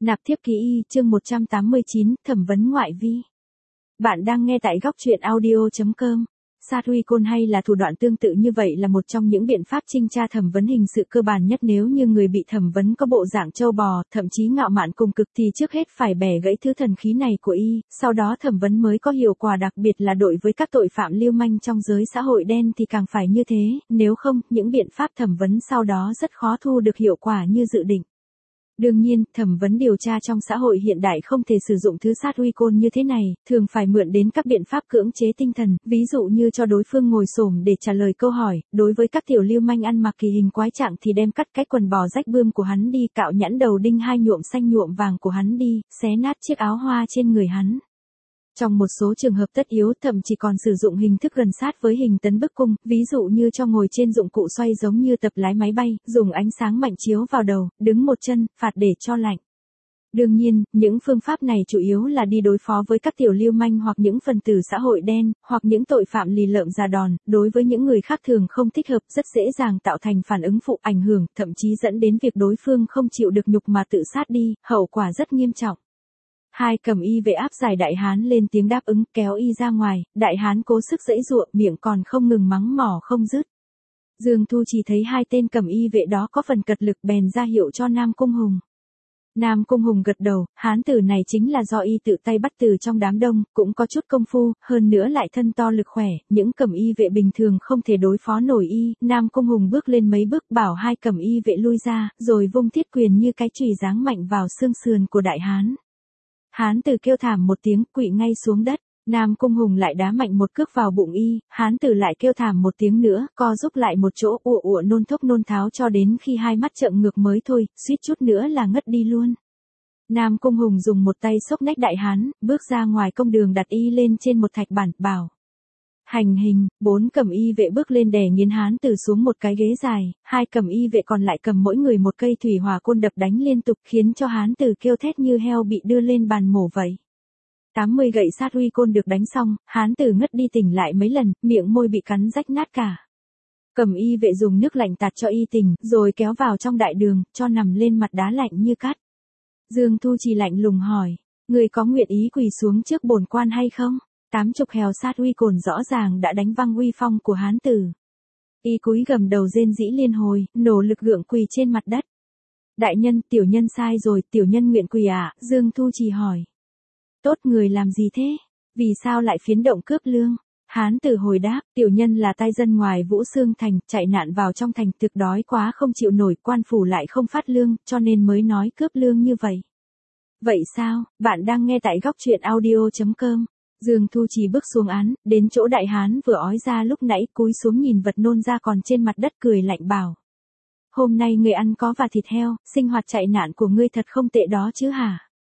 Nạp thiếp ký y, chương 189, thẩm vấn ngoại vi. Bạn đang nghe tại góc truyện audio.com. Sát uy côn hay là thủ đoạn tương tự như vậy là một trong những biện pháp trinh tra thẩm vấn hình sự cơ bản nhất. Nếu như người bị thẩm vấn có bộ dạng trâu bò, thậm chí ngạo mạn cùng cực thì trước hết phải bẻ gãy thứ thần khí này của y, sau đó thẩm vấn mới có hiệu quả, đặc biệt là đối với các tội phạm lưu manh trong giới xã hội đen thì càng phải như thế, nếu không, những biện pháp thẩm vấn sau đó rất khó thu được hiệu quả như dự định. Đương nhiên, thẩm vấn điều tra trong xã hội hiện đại không thể sử dụng thứ sát uy côn như thế này, thường phải mượn đến các biện pháp cưỡng chế tinh thần, ví dụ như cho đối phương ngồi xổm để trả lời câu hỏi, đối với các tiểu lưu manh ăn mặc kỳ hình quái trạng thì đem cắt cái quần bò rách bươm của hắn đi, cạo nhẵn đầu đinh hai nhuộm xanh nhuộm vàng của hắn đi, xé nát chiếc áo hoa trên người hắn. Trong một số trường hợp tất yếu, thậm chí còn sử dụng hình thức gần sát với hình tấn bức cung, ví dụ như cho ngồi trên dụng cụ xoay giống như tập lái máy bay, dùng ánh sáng mạnh chiếu vào đầu, đứng một chân, phạt để cho lạnh. Đương nhiên, những phương pháp này chủ yếu là đi đối phó với các tiểu lưu manh hoặc những phần tử xã hội đen, hoặc những tội phạm lì lợm già đòn, đối với những người khác thường không thích hợp, rất dễ dàng tạo thành phản ứng phụ, ảnh hưởng, thậm chí dẫn đến việc đối phương không chịu được nhục mà tự sát đi, hậu quả rất nghiêm trọng. Hai cầm y vệ áp giải đại hán lên tiếng đáp ứng, kéo y ra ngoài, đại hán cố sức giãy giụa, miệng còn không ngừng mắng mỏ không dứt. Dương Thu chỉ thấy hai tên cầm y vệ đó có phần cật lực bèn ra hiệu cho Nam Cung Hùng. Nam Cung Hùng gật đầu, hán tử này chính là do y tự tay bắt từ trong đám đông, cũng có chút công phu, hơn nữa lại thân to lực khỏe, những cầm y vệ bình thường không thể đối phó nổi y. Nam Cung Hùng bước lên mấy bước bảo hai cầm y vệ lui ra, rồi vung thiết quyền như cái chùy giáng mạnh vào xương sườn của đại hán. Hán tử kêu thảm một tiếng, quỵ ngay xuống đất. Nam Cung Hùng lại đá mạnh một cước vào bụng y, hán tử lại kêu thảm một tiếng nữa, co giúp lại một chỗ, ùa ùa nôn thốc nôn tháo cho đến khi hai mắt trợn ngược mới thôi, suýt chút nữa là ngất đi luôn. Nam Cung Hùng dùng một tay xốc nách đại hán, bước ra ngoài công đường đặt y lên trên một thạch bản, bảo: hành hình. Bốn cầm y vệ bước lên đè nghiến hán tử xuống một cái ghế dài, hai cầm y vệ còn lại cầm mỗi người một cây thủy hỏa côn đập đánh liên tục, khiến cho hán tử kêu thét như heo bị đưa lên bàn mổ vậy. 80 gậy sát uy côn được đánh xong, hán tử ngất đi tỉnh lại mấy lần, miệng môi bị cắn rách nát cả. Cầm y vệ dùng nước lạnh tạt cho y tỉnh, rồi kéo vào trong đại đường, cho nằm lên mặt đá lạnh như cát. Dương Thu Trì lạnh lùng hỏi: người có nguyện ý quỳ xuống trước bổn quan hay không? 80 hèo sát uy cồn rõ ràng đã đánh văng uy phong của hán tử. Y cúi gầm đầu rên rỉ liên hồi, nỗ lực gượng quỳ trên mặt đất. Đại nhân, tiểu nhân sai rồi, tiểu nhân nguyện quỳ ạ. Dương Thu Trì hỏi. Tốt, người làm gì thế? Vì sao lại phiến động cướp lương? Hán tử hồi đáp, tiểu nhân là tay dân ngoài Vũ Xương Thành, chạy nạn vào trong thành, thực đói quá không chịu nổi, quan phủ lại không phát lương, cho nên mới nói cướp lương như vậy. Vậy sao? Bạn đang nghe tại góc truyện audio.com. Dương Thu Trì bước xuống án, đến chỗ đại hán vừa ói ra lúc nãy, cúi xuống nhìn vật nôn ra còn trên mặt đất, cười lạnh bảo: hôm nay người ăn có và thịt heo, sinh hoạt chạy nạn của ngươi thật không tệ đó chứ hả?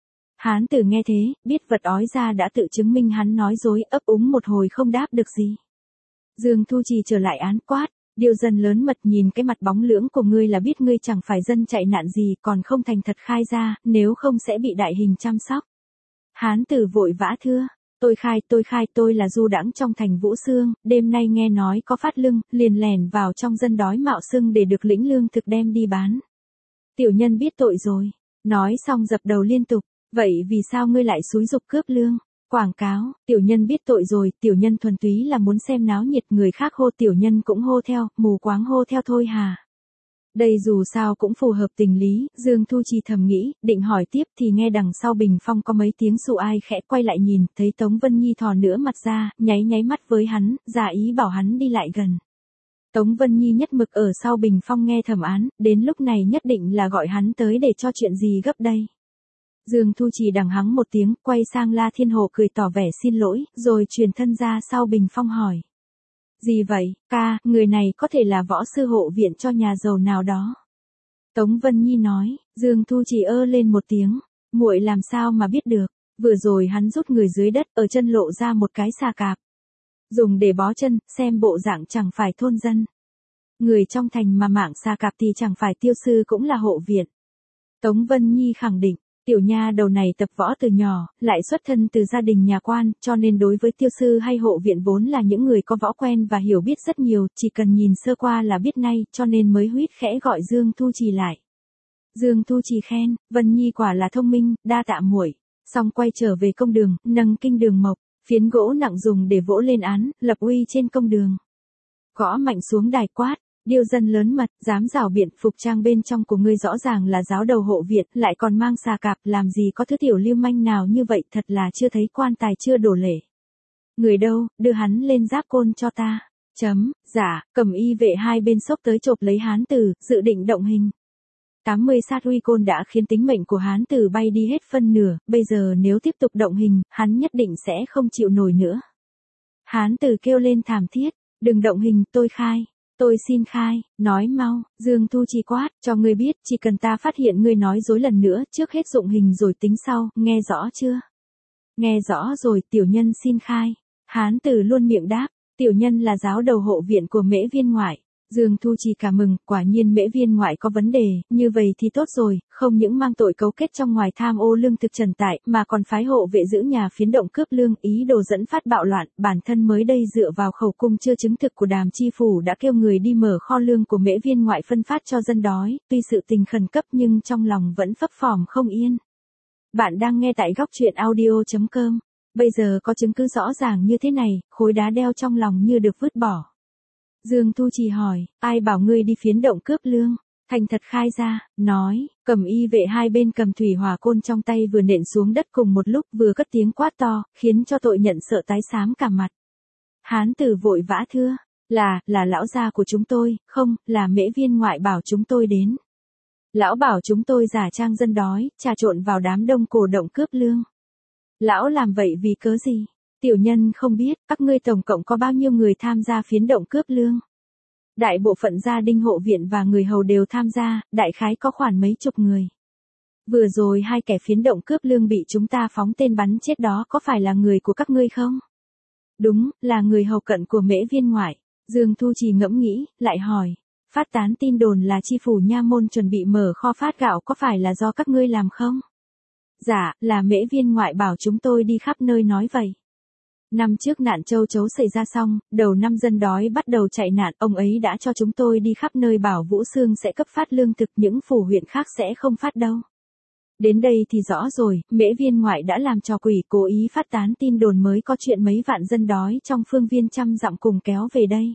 Hán tử nghe thế, biết vật ói ra đã tự chứng minh hắn nói dối, ấp úng một hồi không đáp được gì. Dương Thu Trì trở lại án, quát: điều dân lớn mật, nhìn cái mặt bóng lưỡng của ngươi là biết ngươi chẳng phải dân chạy nạn gì, còn không thành thật khai ra, nếu không sẽ bị đại hình chăm sóc. Hán tử vội vã thưa: tôi khai, tôi là du đãng trong thành Vũ Xương, đêm nay nghe nói có phát lương, liền lèn vào trong dân đói mạo xưng để được lĩnh lương thực đem đi bán. Tiểu nhân biết tội rồi. Nói xong dập đầu liên tục. Vậy vì sao ngươi lại xúi giục cướp lương? Quảng cáo, tiểu nhân biết tội rồi, tiểu nhân thuần túy là muốn xem náo nhiệt, người khác hô tiểu nhân cũng hô theo, mù quáng hô theo thôi hà. Đây dù sao cũng phù hợp tình lý, Dương Thu Trì thầm nghĩ, định hỏi tiếp thì nghe đằng sau bình phong có mấy tiếng xù ai khẽ, quay lại nhìn, thấy Tống Vân Nhi thò nửa mặt ra, nháy mắt với hắn, giả ý bảo hắn đi lại gần. Tống Vân Nhi nhất mực ở sau bình phong nghe thẩm án, đến lúc này nhất định là gọi hắn tới để cho chuyện gì gấp đây. Dương Thu Trì đằng hắng một tiếng, quay sang La Thiên Hồ cười tỏ vẻ xin lỗi, rồi truyền thân ra sau bình phong hỏi: gì vậy, ca, người này có thể là võ sư hộ viện cho nhà giàu nào đó? Tống Vân Nhi nói. Dương Thu Trì ơ lên một tiếng, muội làm sao mà biết được, vừa rồi hắn rút người dưới đất, ở chân lộ ra một cái xà cạp. Dùng để bó chân, xem bộ dạng chẳng phải thôn dân. Người trong thành mà mảng xà cạp thì chẳng phải tiêu sư cũng là hộ viện. Tống Vân Nhi khẳng định. Tiểu nha đầu này tập võ từ nhỏ, lại xuất thân từ gia đình nhà quan, cho nên đối với tiêu sư hay hộ viện vốn là những người có võ quen và hiểu biết rất nhiều, chỉ cần nhìn sơ qua là biết ngay, cho nên mới huýt khẽ gọi Dương Thu Trì lại. Dương Thu Trì khen, Vân Nhi quả là thông minh, đa tạ muội. Xong quay trở về công đường, nâng kinh đường mộc, phiến gỗ nặng dùng để vỗ lên án, lập uy trên công đường. Gõ mạnh xuống đài quát, điêu dân lớn mật, dám rảo biện, phục trang bên trong của ngươi rõ ràng là giáo đầu hộ viện, lại còn mang xà cạp, làm gì có thứ tiểu lưu manh nào như vậy, thật là chưa thấy quan tài chưa đổ lễ. Người đâu, đưa hắn lên giáp côn cho ta. Dạ, cầm y vệ hai bên xốc tới chộp lấy Hán Tử, dự định động hình. 80 sát uy côn đã khiến tính mệnh của Hán Tử bay đi hết phân nửa, bây giờ nếu tiếp tục động hình, hắn nhất định sẽ không chịu nổi nữa. Hán Tử kêu lên thảm thiết, đừng động hình, tôi khai. Tôi xin khai, nói mau, Dương Thu Trì quát, cho ngươi biết, chỉ cần ta phát hiện ngươi nói dối lần nữa, trước hết dụng hình rồi tính sau, nghe rõ chưa? Nghe rõ rồi, tiểu nhân xin khai. Hán Tử luôn miệng đáp, tiểu nhân là giáo đầu hộ viện của Mễ Viên ngoại. Dương Thu Trì cả mừng, quả nhiên Mễ Viên ngoại có vấn đề, như vậy thì tốt rồi, không những mang tội cấu kết trong ngoài tham ô lương thực trần tại, mà còn phái hộ vệ giữ nhà phiến động cướp lương, ý đồ dẫn phát bạo loạn, bản thân mới đây dựa vào khẩu cung chưa chứng thực của Đàm Chi Phủ đã kêu người đi mở kho lương của Mễ Viên ngoại phân phát cho dân đói, tuy sự tình khẩn cấp nhưng trong lòng vẫn phấp phỏng không yên. Bạn đang nghe tại góc truyện audio.com. Bây giờ có chứng cứ rõ ràng như thế này, khối đá đeo trong lòng như được vứt bỏ. Dương Thu Trì hỏi, ai bảo ngươi đi phiến động cướp lương? Thành thật khai ra, nói, cầm y vệ hai bên cầm thủy hỏa côn trong tay vừa nện xuống đất cùng một lúc vừa cất tiếng quát to, khiến cho tội nhận sợ tái xám cả mặt. Hán Tử vội vã thưa, là lão gia của chúng tôi, không, là Mễ Viên ngoại bảo chúng tôi đến. Lão bảo chúng tôi giả trang dân đói, trà trộn vào đám đông cổ động cướp lương. Lão làm vậy vì cớ gì? Tiểu nhân không biết, các ngươi tổng cộng có bao nhiêu người tham gia phiến động cướp lương? Đại bộ phận gia đình hộ viện và người hầu đều tham gia, đại khái có khoảng mấy chục người. Vừa rồi hai kẻ phiến động cướp lương bị chúng ta phóng tên bắn chết đó có phải là người của các ngươi không? Đúng, là người hầu cận của Mễ Viên ngoại. Dương Thu Trì ngẫm nghĩ, lại hỏi. Phát tán tin đồn là chi phủ nha môn chuẩn bị mở kho phát gạo có phải là do các ngươi làm không? Dạ, là Mễ Viên ngoại bảo chúng tôi đi khắp nơi nói vậy. Năm trước nạn châu chấu xảy ra xong, đầu năm dân đói bắt đầu chạy nạn, ông ấy đã cho chúng tôi đi khắp nơi bảo Vũ Xương sẽ cấp phát lương thực, những phủ huyện khác sẽ không phát đâu. Đến đây thì rõ rồi, Mễ Viên ngoại đã làm trò quỷ, cố ý phát tán tin đồn mới có chuyện mấy vạn dân đói trong phương viên trăm dặm cùng kéo về đây.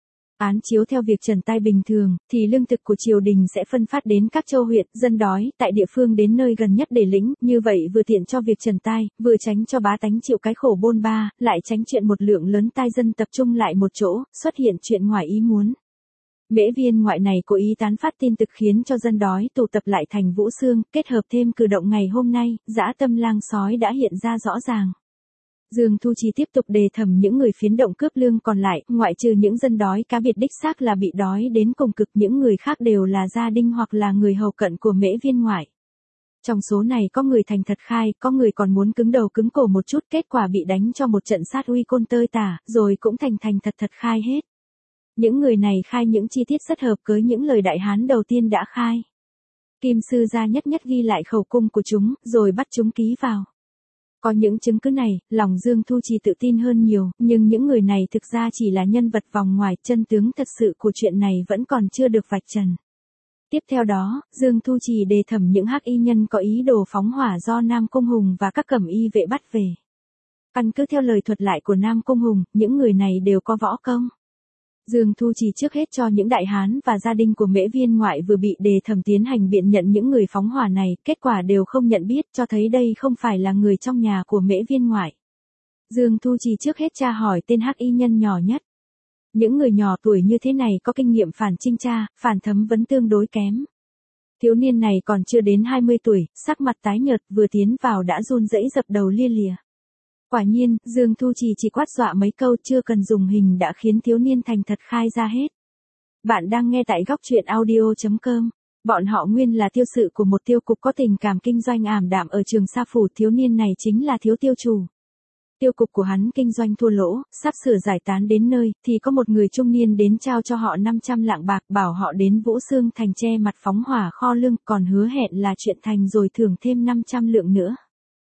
Án chiếu theo việc trần tai bình thường, thì lương thực của triều đình sẽ phân phát đến các châu huyện, dân đói, tại địa phương đến nơi gần nhất để lĩnh, như vậy vừa tiện cho việc trần tai, vừa tránh cho bá tánh chịu cái khổ bôn ba, lại tránh chuyện một lượng lớn tai dân tập trung lại một chỗ, xuất hiện chuyện ngoài ý muốn. Mễ Viên ngoại này cố ý tán phát tin tức khiến cho dân đói tụ tập lại thành Vũ Xương, kết hợp thêm cử động ngày hôm nay, dã tâm lang sói đã hiện ra rõ ràng. Dương Thu Trì tiếp tục đề thẩm những người phiến động cướp lương còn lại, ngoại trừ những dân đói cá biệt đích xác là bị đói đến cùng cực, những người khác đều là gia đình hoặc là người hầu cận của Mễ Viên ngoại. Trong số này có người thành thật khai, có người còn muốn cứng đầu cứng cổ một chút, kết quả bị đánh cho một trận sát uy côn tơi tả, rồi cũng thành thật khai hết. Những người này khai những chi tiết rất hợp với những lời Đại Hán đầu tiên đã khai. Kim sư gia nhất ghi lại khẩu cung của chúng, rồi bắt chúng ký vào. Có những chứng cứ này, lòng Dương Thu Trì tự tin hơn nhiều, nhưng những người này thực ra chỉ là nhân vật vòng ngoài, chân tướng thật sự của chuyện này vẫn còn chưa được vạch trần. Tiếp theo đó, Dương Thu Trì đề thẩm những hắc y nhân có ý đồ phóng hỏa do Nam Cung Hùng và các cẩm y vệ bắt về. Căn cứ theo lời thuật lại của Nam Cung Hùng, những người này đều có võ công. Dương Thu Trì trước hết cho những đại hán và gia đình của Mễ Viên ngoại vừa bị đề thẩm tiến hành biện nhận những người phóng hỏa này, kết quả đều không nhận biết, cho thấy đây không phải là người trong nhà của Mễ Viên ngoại. Dương Thu Trì trước hết tra hỏi tên hắc y nhân nhỏ nhất. Những người nhỏ tuổi như thế này có kinh nghiệm phản trinh tra, phản thấm vấn tương đối kém. Thiếu niên này còn chưa đến 20 tuổi, sắc mặt tái nhợt, vừa tiến vào đã run rẩy dập đầu lia lịa. Quả nhiên, Dương Thu Trì chỉ quát dọa mấy câu chưa cần dùng hình đã khiến thiếu niên thành thật khai ra hết. Bạn đang nghe tại góc truyện audio.com. Bọn họ nguyên là tiêu sự của một tiêu cục có tình cảm kinh doanh ảm đạm ở Trường Sa Phủ, thiếu niên này chính là thiếu tiêu chủ. Tiêu cục của hắn kinh doanh thua lỗ, sắp sửa giải tán đến nơi, thì có một người trung niên đến trao cho họ 500 lạng bạc, bảo họ đến Vũ Xương thành che mặt phóng hỏa kho lương, còn hứa hẹn là chuyện thành rồi thưởng thêm 500 lượng nữa.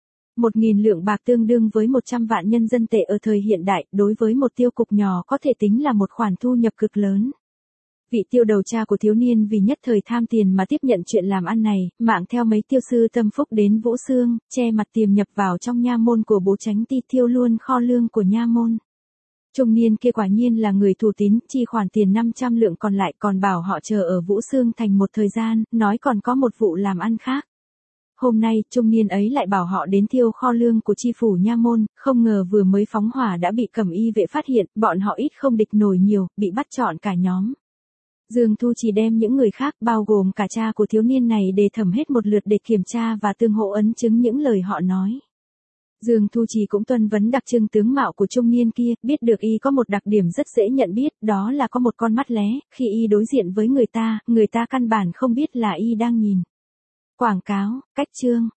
1.000 lượng bạc tương đương với 100 vạn nhân dân tệ ở thời hiện đại, đối với một tiêu cục nhỏ có thể tính là một khoản thu nhập cực lớn. Vị tiêu đầu cha của thiếu niên vì nhất thời tham tiền mà tiếp nhận chuyện làm ăn này, mạng theo mấy tiêu sư tâm phúc đến Vũ Xương, che mặt tiềm nhập vào trong nha môn của bố Chánh Ti, thiêu luôn kho lương của nha môn. Trung niên kia quả nhiên là người thủ tín, chi khoản tiền 500 lượng còn lại, còn bảo họ chờ ở Vũ Xương thành một thời gian, nói còn có một vụ làm ăn khác. Hôm nay, trung niên ấy lại bảo họ đến thiêu kho lương của chi phủ nha môn, không ngờ vừa mới phóng hỏa đã bị cẩm y vệ phát hiện, bọn họ ít không địch nổi nhiều, bị bắt trọn cả nhóm. Dương Thu chỉ đem những người khác bao gồm cả cha của thiếu niên này đề thẩm hết một lượt để kiểm tra và tương hộ ấn chứng những lời họ nói. Dương Thu Trì cũng tuân vấn đặc trưng tướng mạo của trung niên kia, biết được y có một đặc điểm rất dễ nhận biết, đó là có một con mắt lé, khi y đối diện với người ta căn bản không biết là y đang nhìn. Quảng cáo, cách chương.